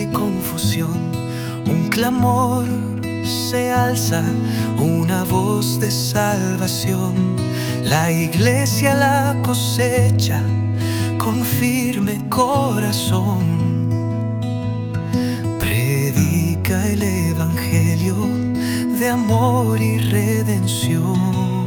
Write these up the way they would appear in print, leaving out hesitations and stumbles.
confusión, un clamor se alza, una voz de salvación. La iglesia la cosecha con firme corazón. Predica el evangelio de amor y redención.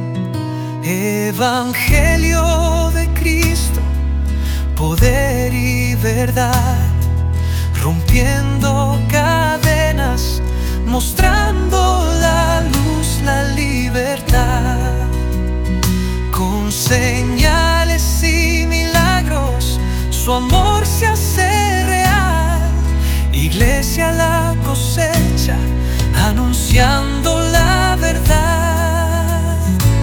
Evangelio de Cristo, poder y verdad, rompiendo cadenas, mostrando la luz, la libertad. Con señales y milagros, su amor se hace real. Iglesia la cosecha, anunciando la verdad.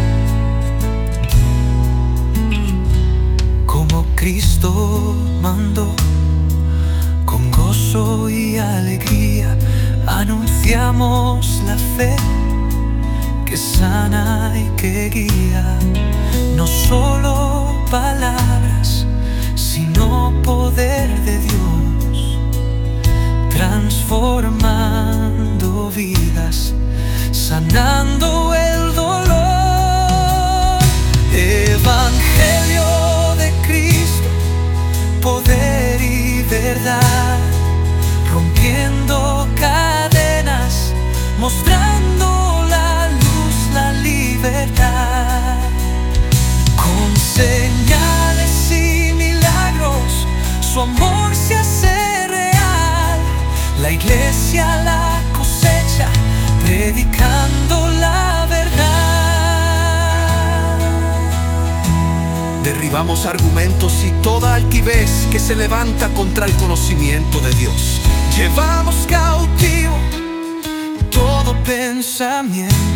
Como Cristo mandó, con gozo y alegría, anunciamos la fe que sana y que guía. No solo palabras, sino poder de Dios, transformando vidas, sanando el dolor. Evangelio de Cristo, poder y verdad, rompiendo cadenas, mostrando la luz, la libertad. Con señales y milagros, su amor se hace real. La iglesia la cosecha, predicando la verdad. Derribamos argumentos y toda altivez que se levanta contra el conocimiento de Dios. Llevamos cautivo todo pensamiento